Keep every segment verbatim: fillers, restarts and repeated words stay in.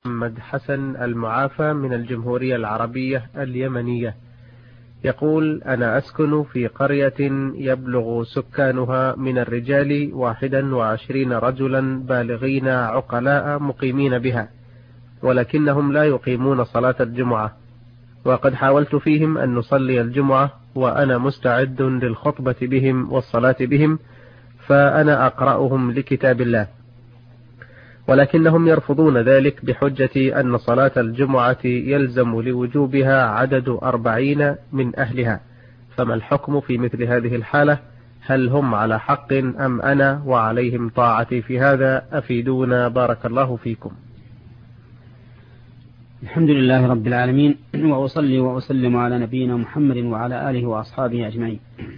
محمد حسن المعافى من الجمهورية العربية اليمنية، يقول: أنا أسكن في قرية يبلغ سكانها من الرجال واحدا وعشرين رجلا بالغين عقلاء مقيمين بها، ولكنهم لا يقيمون صلاة الجمعة، وقد حاولت فيهم أن نصلي الجمعة وأنا مستعد للخطبة بهم والصلاة بهم، فأنا أقرأهم لكتاب الله، ولكنهم يرفضون ذلك بحجة أن صلاة الجمعة يلزم لوجوبها عدد أربعين من أهلها، فما الحكم في مثل هذه الحالة؟ هل هم على حق أم أنا وعليهم طاعتي في هذا؟ أفيدونا بارك الله فيكم. الحمد لله رب العالمين، وأصلي وأسلم على نبينا محمد وعلى آله وأصحابه أجمعين.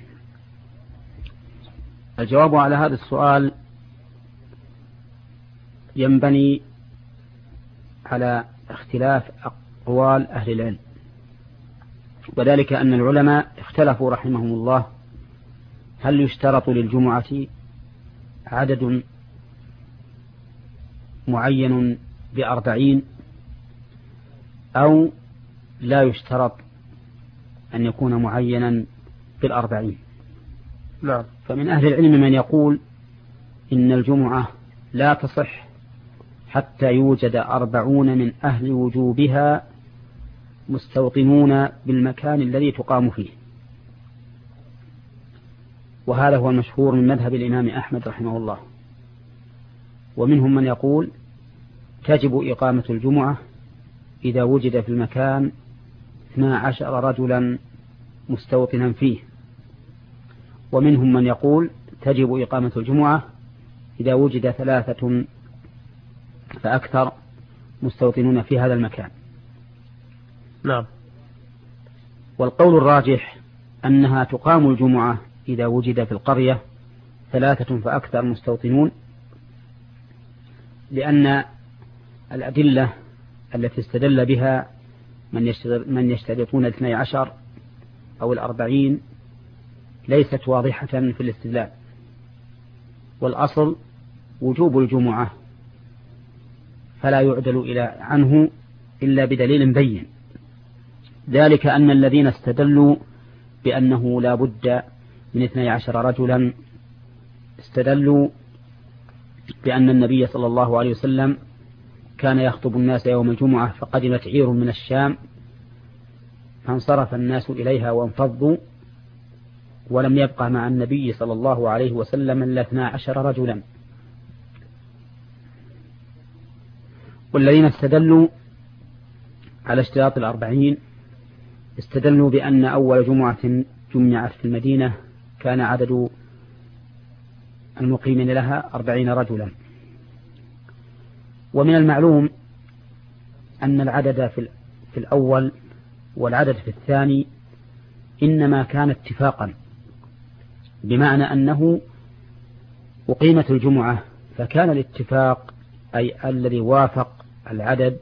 الجواب على هذا السؤال ينبني على اختلاف أقوال أهل العلم، وذلك أن العلماء اختلفوا رحمهم الله هل يشترط للجمعة عدد معين بأربعين أو لا يشترط أن يكون معينا بالأربعين. نعم. فمن أهل العلم من يقول إن الجمعة لا تصح حتى يوجد أربعون من أهل وجوبها مستوطنون بالمكان الذي تقام فيه، وهذا هو المشهور من مذهب الإمام أحمد رحمه الله. ومنهم من يقول تجب إقامة الجمعة إذا وجد في المكان اثنا عشر رجلا مستوطنا فيه، ومنهم من يقول تجب إقامة الجمعة إذا وجد ثلاثة فأكثر مستوطنون في هذا المكان. نعم. والقول الراجح أنها تقام الجمعة إذا وجد في القرية ثلاثة فأكثر مستوطنون، لأن الأدلة التي استدل بها من يشترطون الاثني عشر أو الأربعين ليست واضحة في الاستدلال، والأصل وجوب الجمعة فلا يعدل إلى عنه إلا بدليل بين، ذلك أن الذين استدلوا بأنه لا بد من اثني عشر رجلا استدلوا بأن النبي صلى الله عليه وسلم كان يخطب الناس يوم الجمعة فقدمت عير من الشام فانصرف الناس إليها وانفضوا ولم يبقى مع النبي صلى الله عليه وسلم إلا اثنا عشر رجلا. والذين استدلوا على اشتراط الأربعين استدلوا بأن أول جمعة جمعت في المدينة كان عدد المقيمين لها أربعين رجلا. ومن المعلوم أن العدد في الأول والعدد في الثاني إنما كان اتفاقا، بمعنى أنه أقيمت الجمعة فكان الاتفاق أي الذي وافق العدد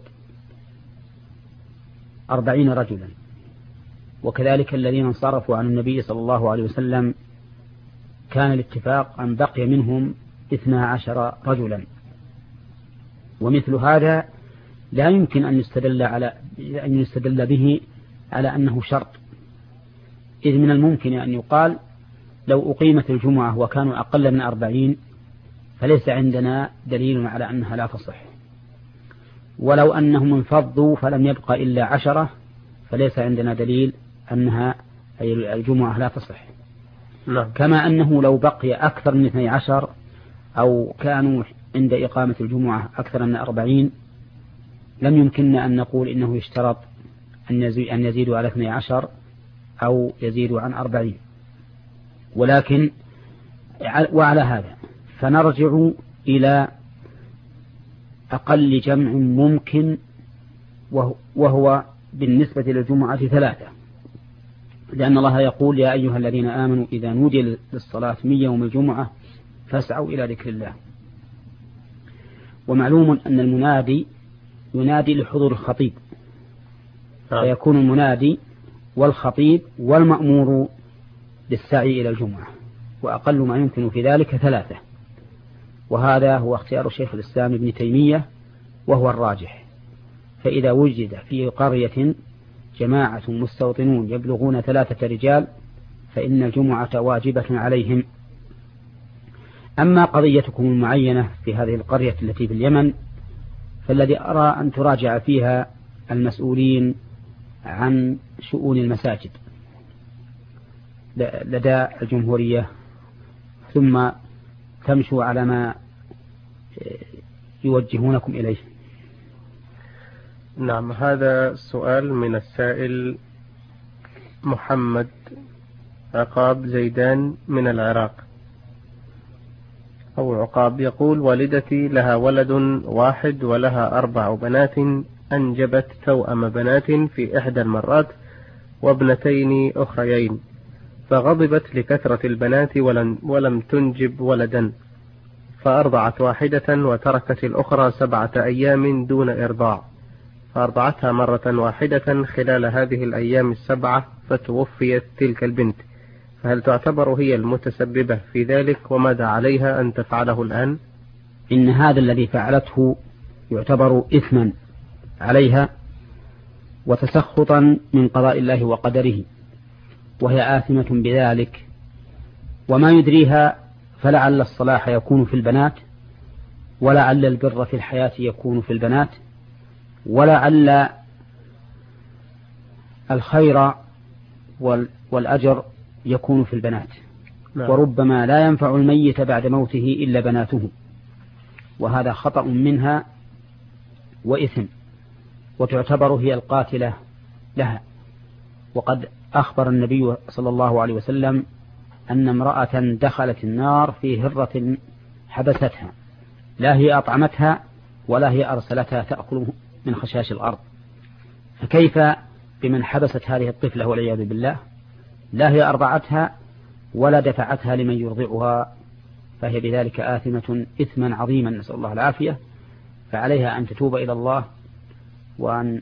أربعين رجلا، وكذلك الذين انصرفوا عن النبي صلى الله عليه وسلم كان الاتفاق أن بقي منهم اثنا عشر رجلا. ومثل هذا لا يمكن أن يستدل على أن يستدل به على أنه شرط، إذ من الممكن أن يقال لو أقيمت الجمعة وكانوا أقل من أربعين فليس عندنا دليل على أنها لا تصح، ولو أنهم انفضوا فلم يبقى إلا عشرة فليس عندنا دليل أنها أي الجمعة لا تصح. نعم. كما أنه لو بقي أكثر من اثني عشر أو كانوا عند إقامة الجمعة أكثر من أربعين لم يمكننا أن نقول إنه يشترط أن يزيدوا على اثني عشر أو يزيدوا عن أربعين. ولكن وعلى هذا فنرجع إلى أقل جمع ممكن، وهو بالنسبة للجمعة ثلاثة، لأن الله يقول يا أيها الذين آمنوا إذا نودي للصلاة من يوم الجمعة فاسعوا إلى ذكر الله. ومعلوم أن المنادي ينادي لحضور الخطيب، فيكون المنادي والخطيب والمأمور للسعي إلى الجمعة، وأقل ما يمكن في ذلك ثلاثة، وهذا هو اختيار الشيخ الإسلام ابن تيمية وهو الراجح. فإذا وجد في قرية جماعة مستوطنون يبلغون ثلاثة رجال فإن الجمعة واجبة عليهم. أما قضيتكم المعينة في هذه القرية التي في اليمن فالذي أرى أن تراجع فيها المسؤولين عن شؤون المساجد لدى الجمهورية ثم تمشوا على ما يوجهونكم إليه. نعم، هذا سؤال من السائل محمد عقاب زيدان من العراق أو عقاب، يقول: والدتي لها ولد واحد ولها أربع بنات، أنجبت توأم بنات في إحدى المرات وابنتين أخريين، فغضبت لكثرة البنات ولم, ولم تنجب ولدا، فأرضعت واحدة وتركت الأخرى سبعة أيام دون إرضاع، فأرضعتها مرة واحدة خلال هذه الأيام السبعة فتوفيت تلك البنت، فهل تعتبر هي المتسببة في ذلك؟ وماذا عليها أن تفعله الآن؟ إن هذا الذي فعلته يعتبر إثما عليها وتسخطا من قضاء الله وقدره، وهي آثمة بذلك، وما يدريها فلعل الصلاح يكون في البنات، ولعل البر في الحياة يكون في البنات، ولعل الخير والأجر يكون في البنات. نعم. وربما لا ينفع الميت بعد موته إلا بناته، وهذا خطأ منها وإثم، وتعتبر هي القاتلة لها. وقد أخبر النبي صلى الله عليه وسلم أن امرأة دخلت النار في هرة حبستها، لا هي أطعمتها ولا هي أرسلتها تأكل من خشاش الأرض، فكيف بمن حبست هذه الطفلة والعياذ بالله، لا هي أرضعتها ولا دفعتها لمن يرضعها، فهي بذلك آثمة إثما عظيما، نسأل الله العافية. فعليها أن تتوب إلى الله وأن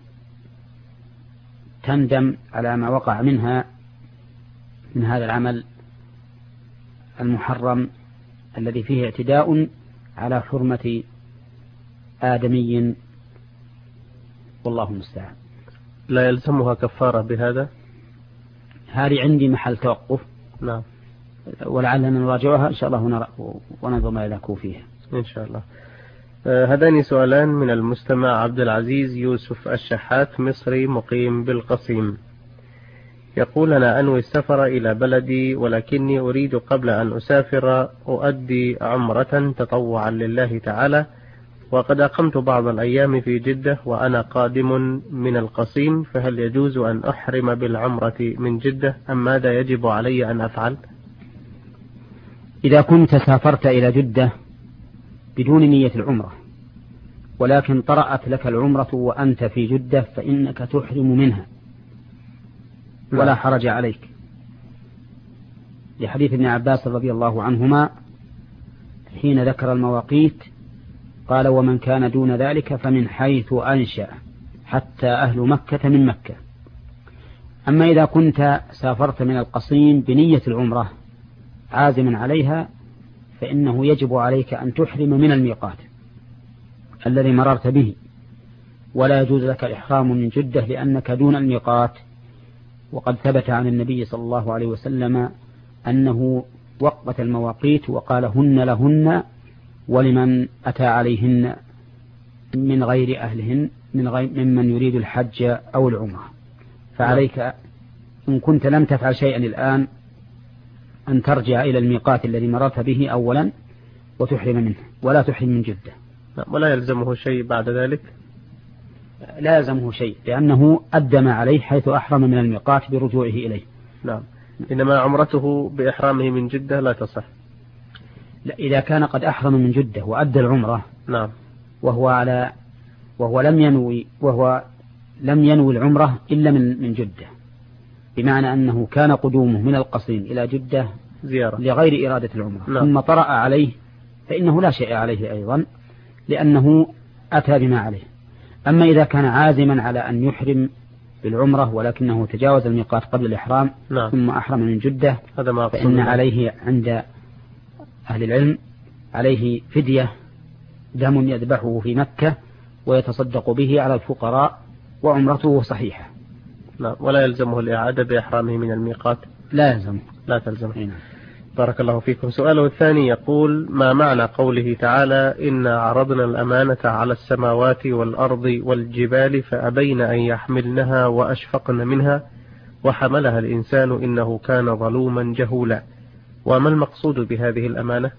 تندم على ما وقع منها من هذا العمل المحرم الذي فيه اعتداء على حرمة آدمي، والله المستعان. لا يلزمها كفارة بهذا؟ هذه عندي محل توقف. نعم. ولعلنا نراجعها إن شاء الله وننظر ما يلاكو فيها إن شاء الله. هذان سؤالان من المستمع عبد العزيز يوسف الشحات، مصري مقيم بالقصيم، يقول: أنا أنوي السفر إلى بلدي، ولكني أريد قبل أن أسافر أؤدي عمرة تطوعا لله تعالى، وقد أقمت بعض الأيام في جدة وأنا قادم من القصيم، فهل يجوز أن أحرم بالعمرة من جدة أم ماذا يجب علي أن أفعل؟ إذا كنت سافرت إلى جدة بدون نية العمرة ولكن طرأت لك العمرة وأنت في جدة فإنك تحرم منها ولا حرج عليك، لحديث ابن عباس رضي الله عنهما حين ذكر المواقيت قال: ومن كان دون ذلك فمن حيث أنشأ حتى أهل مكة من مكة. أما إذا كنت سافرت من القصيم بنية العمرة عازما عليها فإنه يجب عليك أن تحرم من الميقات الذي مررت به، ولا يجوز لك الإحرام من جدة لأنك دون الميقات. وقد ثبت عن النبي صلى الله عليه وسلم أنه وقت المواقيت وقال: هن لهن ولمن أتى عليهن من غير أهلهن من غير ممن يريد الحج أو العمرة. فعليك إن كنت لم تفعل شيئا الآن أن ترجع إلى الميقات الذي مررت به أولا وتحرم منه، ولا تحرم من جدة. ولا يلزمه شيء بعد ذلك؟ لا يلزمه شيء، لأنه أدى ما عليه حيث أحرم من الميقات برجوعه إليه. نعم. إنما عمرته بإحرامه من جدة لا تصح. لا، إذا كان قد أحرم من جدة وأدى العمرة. نعم. وهو على وهو لم ينوي وهو لم ينوي العمرة إلا من من جدة، بمعنى أنه كان قدومه من القصيم إلى جدة زيارة لغير إرادة العمرة. نعم. ثم طرأ عليه فإنه لا شيء عليه أيضا، لأنه أتى بما عليه. أما إذا كان عازما على أن يحرم بالعمرة ولكنه تجاوز الميقات قبل الإحرام نعم. ثم أحرم من جدة، هذا ما فإن عليه عند أهل العلم عليه فدية، دم يذبحه في مكة ويتصدق به على الفقراء وعمرته صحيحة. لا ولا يلزمه الإعادة بإحرامه من الميقات؟ لا يلزمه. لا تلزمه. بارك الله فيكم. سؤاله الثاني يقول: ما معنى قوله تعالى: إنا عرضنا الأمانة على السماوات والأرض والجبال فأبين أن يحملنها وأشفقن منها وحملها الإنسان إنه كان ظلوما جهولا؟ وما المقصود بهذه الأمانة؟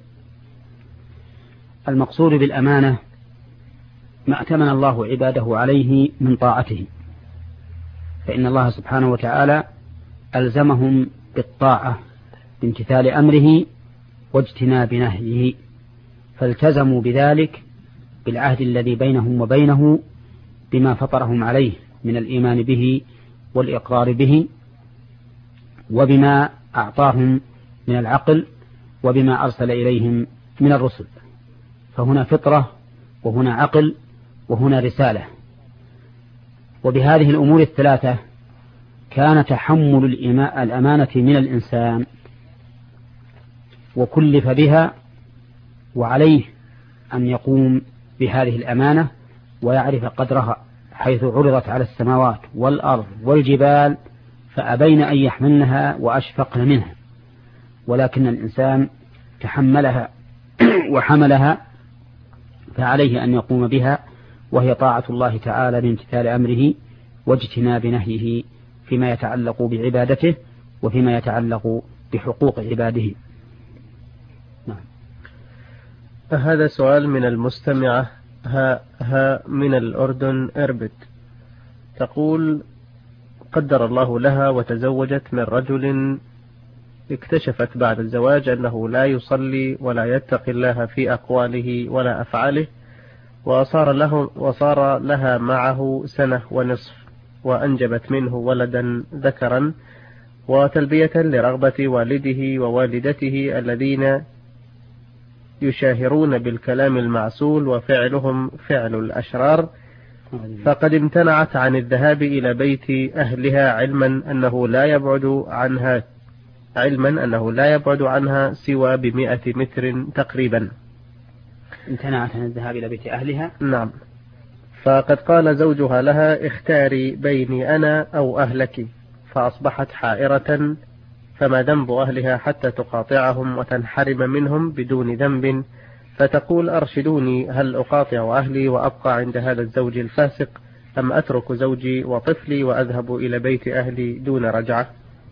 المقصود بالأمانة ما أتمن الله عباده عليه من طاعته، فإن الله سبحانه وتعالى ألزمهم بالطاعة بامتثال أمره واجتناب نهيه، فالتزموا بذلك بالعهد الذي بينهم وبينه بما فطرهم عليه من الإيمان به والإقرار به، وبما أعطاهم من العقل، وبما أرسل إليهم من الرسل. فهنا فطرة وهنا عقل وهنا رسالة. وبهذه الأمور الثلاثة كان تحمل الأمانة من الإنسان وكلف بها، وعليه أن يقوم بهذه الأمانة ويعرف قدرها، حيث عرضت على السماوات والأرض والجبال فأبين أن يحملنها وأشفقن منها، ولكن الإنسان تحملها وحملها، فعليه أن يقوم بها، وهي طاعة الله تعالى بامتثال أمره واجتناب نهيه فيما يتعلق بعبادته وفيما يتعلق بحقوق عباده. نعم. هذا سؤال من المستمعة ها, ها من الأردن إربد، تقول: قدر الله لها وتزوجت من رجل اكتشفت بعد الزواج أنه لا يصلي ولا يتقي الله في أقواله ولا أفعاله، وصار, له وصار لها معه سنة ونصف، وأنجبت منه ولدا ذكرا، وتلبية لرغبة والده ووالدته الذين يشاهرون بالكلام المعسول وفعلهم فعل الأشرار، فقد امتنعت عن الذهاب إلى بيت أهلها علما أنه لا يبعد عنها علما أنه لا يبعد عنها سوى بمئة متر تقريبا. امتنعت عن الذهاب إلى بيت أهلها؟ نعم. فقد قال زوجها لها: اختاري بيني أنا أو أهلك، فأصبحت حائرة، فما ذنب أهلها حتى تقاطعهم وتنحرم منهم بدون ذنب؟ فتقول: أرشدوني، هل أقاطع أهلي وأبقى عند هذا الزوج الفاسق، أم أترك زوجي وطفلي وأذهب إلى بيت أهلي دون رجعة؟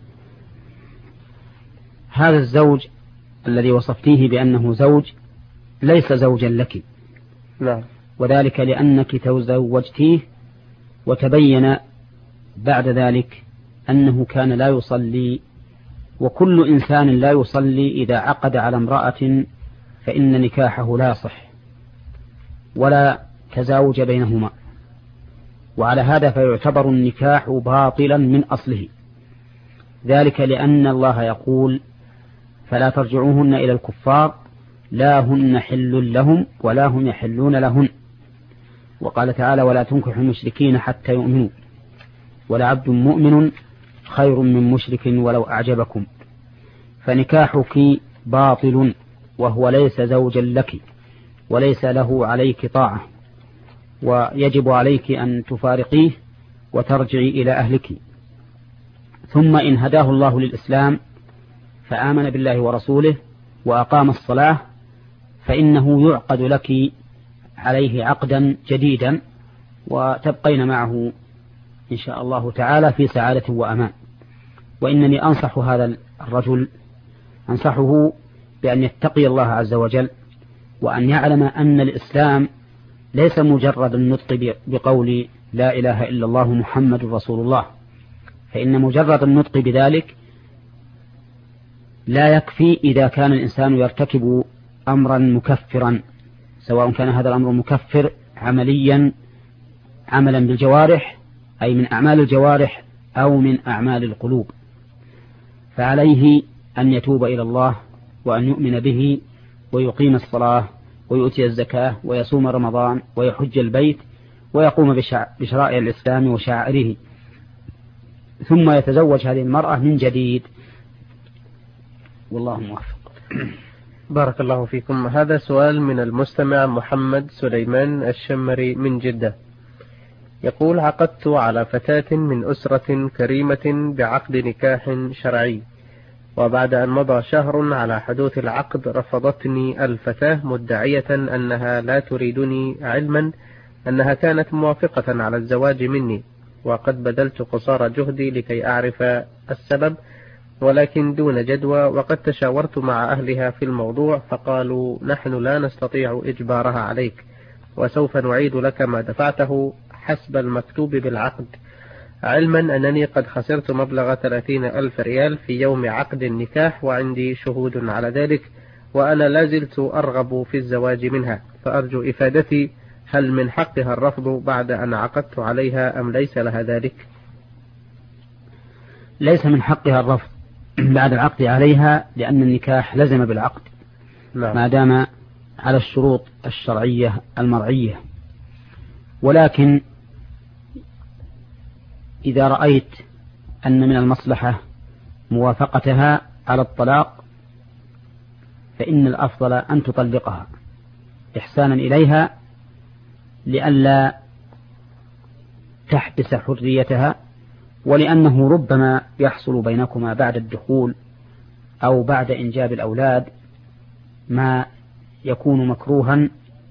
هذا الزوج الذي وصفتيه بأنه زوج ليس زوجا لك. نعم. وذلك لأنك تزوجتيه وتبين بعد ذلك أنه كان لا يصلي، وكل إنسان لا يصلي إذا عقد على امرأة فإن نكاحه لا يصح ولا تزاوج بينهما، وعلى هذا فيعتبر النكاح باطلا من أصله، ذلك لأن الله يقول: فلا ترجعوهن إلى الكفار لا هن حل لهم ولا هم يحلون لهن. وقال تعالى: ولا تنكحوا المشركين حتى يؤمنوا ولعبد مؤمن خير من مشرك ولو أعجبكم. فنكاحك باطل وهو ليس زوجا لك وليس له عليك طاعة، ويجب عليك أن تفارقيه وترجعي إلى أهلك. ثم إن هداه الله للإسلام فآمن بالله ورسوله وأقام الصلاة فإنه يعقد لك عليه عقدا جديدا وتبقين معه إن شاء الله تعالى في سعادة وأمان. وإنني أنصح هذا الرجل، أنصحه بأن يتقي الله عز وجل، وأن يعلم أن الإسلام ليس مجرد النطق بقول لا إله إلا الله محمد رسول الله، فإن مجرد النطق بذلك لا يكفي إذا كان الإنسان يرتكب أمرا مكفرا، سواء كان هذا الأمر مكفر عمليا عملا بالجوارح أي من أعمال الجوارح أو من أعمال القلوب، فعليه أن يتوب إلى الله وأن يؤمن به ويقيم الصلاة ويؤتي الزكاة ويصوم رمضان ويحج البيت ويقوم بشرائع الإسلام وشعائره، ثم يتزوج هذه المرأة من جديد، والله موفق. بارك الله فيكم. هذا سؤال من المستمع محمد سليمان الشمري من جدة، يقول: عقدت على فتاة من أسرة كريمة بعقد نكاح شرعي، وبعد أن مضى شهر على حدوث العقد رفضتني الفتاة مدعية أنها لا تريدني، علما أنها كانت موافقة على الزواج مني، وقد بذلت قصارى جهدي لكي أعرف السبب ولكن دون جدوى، وقد تشاورت مع أهلها في الموضوع فقالوا: نحن لا نستطيع إجبارها عليك، وسوف نعيد لك ما دفعته حسب المكتوب بالعقد، علما أنني قد خسرت مبلغ ثلاثين ألف ريال في يوم عقد النكاح وعندي شهود على ذلك، وأنا لازلت أرغب في الزواج منها، فأرجو إفادتي، هل من حقها الرفض بعد أن عقدت عليها أم ليس لها ذلك؟ ليس من حقها الرفض بعد العقد عليها، لأن النكاح لزم بالعقد. نعم. ما دام على الشروط الشرعية المرعية. ولكن إذا رأيت أن من المصلحة موافقتها على الطلاق فإن الأفضل أن تطلقها إحسانا إليها، لئلا تحبس حريتها، ولأنه ربما يحصل بينكما بعد الدخول أو بعد إنجاب الأولاد ما يكون مكروها،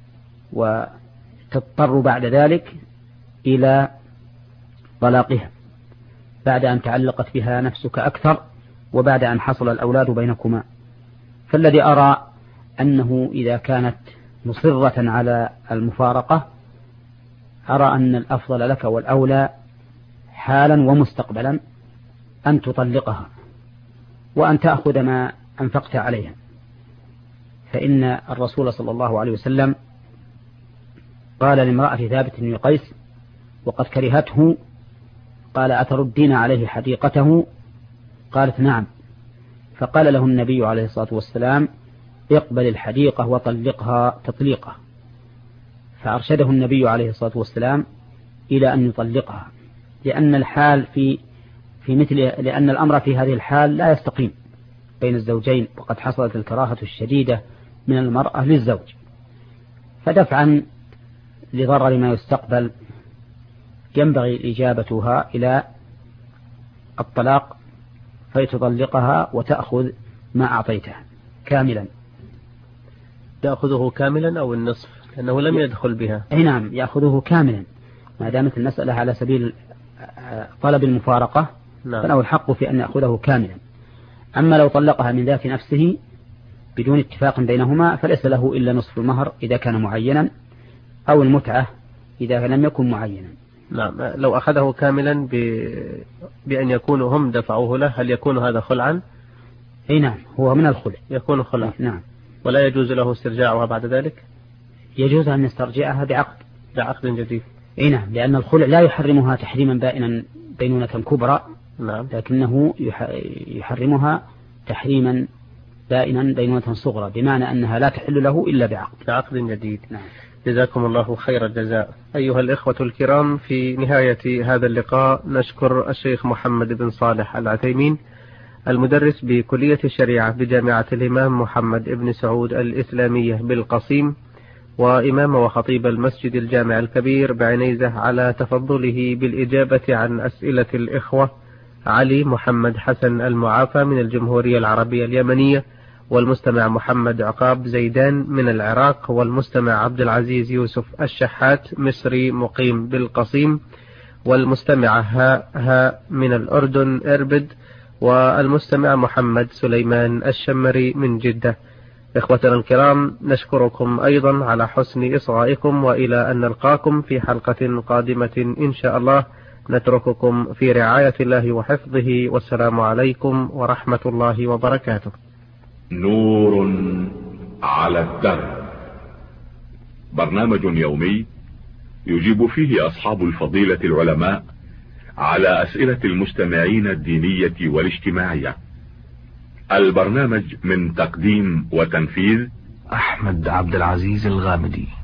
وتضطر بعد ذلك إلى طلاقها بعد أن تعلقت بها نفسك أكثر وبعد أن حصل الأولاد بينكما. فالذي أرى أنه إذا كانت مصرة على المفارقة أرى أن الأفضل لك والأولى حالا ومستقبلا أن تطلقها وأن تأخذ ما أنفقت عليها، فإن الرسول صلى الله عليه وسلم قال لامرأة ثابت بن قيس وقد كرهته، قال: أتردين عليه حديقته؟ قالت: نعم. فقال له النبي عليه الصلاة والسلام: اقبل الحديقة وطلقها تطليقة. فأرشده النبي عليه الصلاة والسلام إلى أن يطلقها، لأن الحال في في مثل لأن الأمر في هذه الحال لا يستقيم بين الزوجين، وقد حصلت الكراهة الشديدة من المرأة للزوج، فدفعا لضرر ما يستقبل ينبغي إجابتها إلى الطلاق فيتطلقها وتأخذ ما أعطيتها كاملا. تأخذه كاملا أو النصف، لأنه لم يدخل بها. أي نعم، يأخذه كاملا ما دامت المسألة على سبيل طلب المفارقة. نعم. فله الحق في أن يأخذه كاملا. أما لو طلقها من ذات نفسه بدون اتفاق بينهما فليس له إلا نصف المهر إذا كان معينا، أو المتعة إذا لم يكن معينا. نعم. لو أخذه كاملا ب... بأن يكونوا هم دفعوه له، هل يكون هذا خلعا؟ أي نعم، هو من الخلع. يكون خلعا. نعم. ولا يجوز له استرجاعها بعد ذلك؟ يجوز أن يسترجعها بعقد بعقد جديد. أي نعم، لأن الخلع لا يحرمها تحريما بائنا بينونة كبرى. نعم. لكنه يحرمها تحريما بائنا بينونة صغرى، بمعنى أنها لا تحل له إلا بعقد بعقد جديد. نعم. جزاكم الله خير الجزاء. أيها الإخوة الكرام، في نهاية هذا اللقاء نشكر الشيخ محمد بن صالح العثيمين المدرس بكلية الشريعة بجامعة الإمام محمد بن سعود الإسلامية بالقصيم، وإمام وخطيب المسجد الجامع الكبير بعنيزة، على تفضله بالإجابة عن أسئلة الإخوة علي محمد حسن المعافى من الجمهورية العربية اليمنية، والمستمع محمد عقاب زيدان من العراق، والمستمع عبد العزيز يوسف الشحات مصري مقيم بالقصيم، والمستمع ها ها من الأردن إربد، والمستمع محمد سليمان الشمري من جدة. إخوتنا الكرام، نشكركم أيضا على حسن إصغائكم، وإلى أن نلقاكم في حلقة قادمة إن شاء الله. نترككم في رعاية الله وحفظه، والسلام عليكم ورحمة الله وبركاته. نور على الدرب، برنامج يومي يجيب فيه أصحاب الفضيلة العلماء على أسئلة المستمعين الدينية والاجتماعية. البرنامج من تقديم وتنفيذ أحمد عبد العزيز الغامدي.